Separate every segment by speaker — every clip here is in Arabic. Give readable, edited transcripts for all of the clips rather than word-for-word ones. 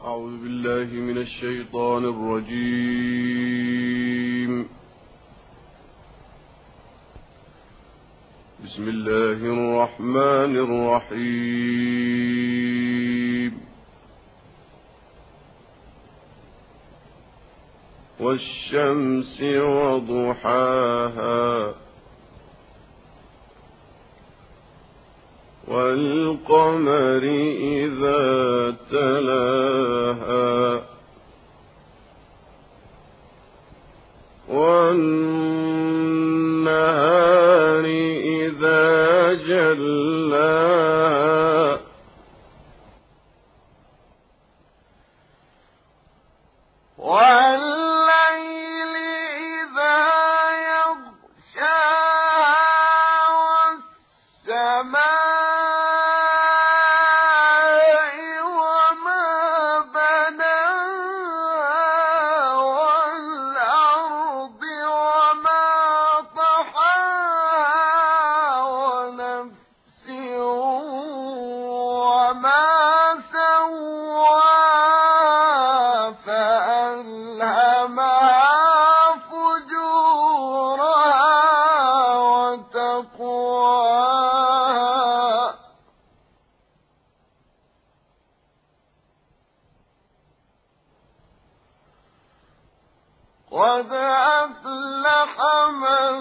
Speaker 1: أعوذ بالله من الشيطان الرجيم. بسم الله الرحمن الرحيم. والشمس وضحاها والقمر إذا تلاها والنهار إذا جلاها والليل إذا يغشاها والسماء وما بناها والأرض وما طحاها ونفس وما سواها فألهمها فجورها وتقواها قد أفلح من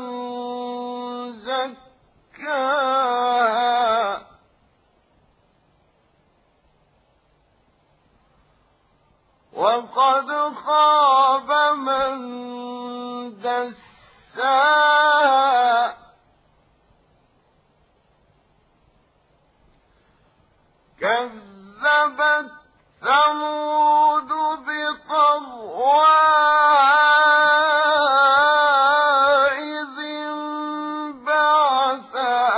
Speaker 1: زكاها وقد خاب من دساها كذبت ثمود بطغواها إذ انبعث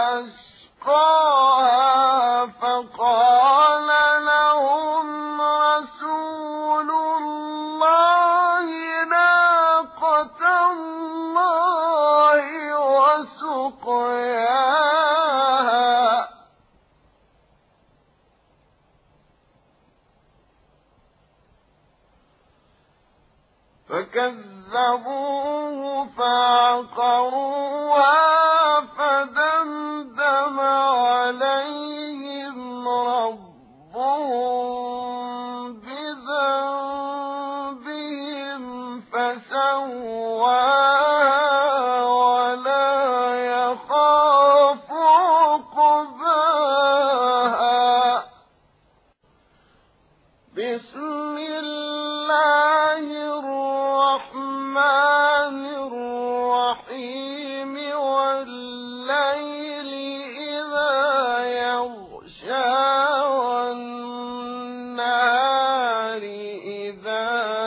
Speaker 1: أشقاها فقال لهم رسول الله ناقة الله وسقياها فكذبوه فعقروها فدمدم عليهم ربهم بذنبهم فسواها ولا يخاف عقباها بسم الله الرحمن الرحيم والليل إذا يغشى والنهار إذا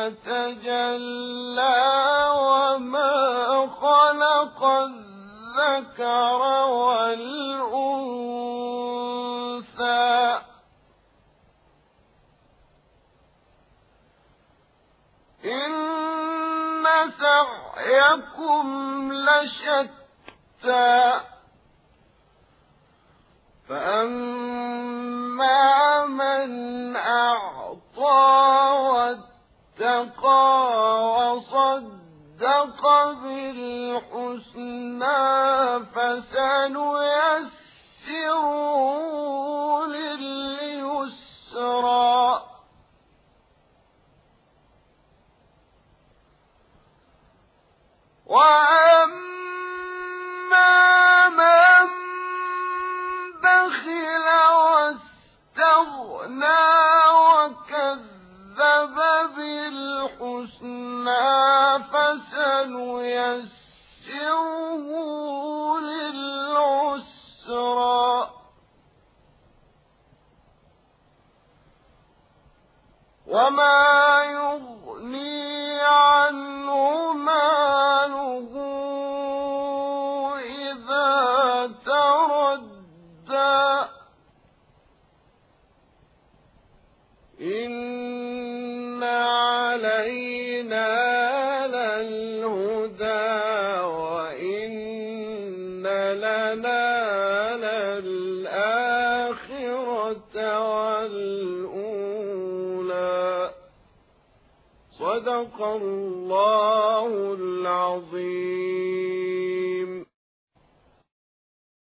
Speaker 1: تجلى وما خلق الذكر والأنثى إن سعيكم لشتى فأما من أعطى واتقى وصدق بالحسنى فسنيسره لليسرى وأما من بخل واستغنى وكذب بالحسنى فسنيسره للعسرى وما يغني عنه ماله إذا تردى إن علينا للهدى وإن لنا للآخرة والأولى صدق الله العظيم.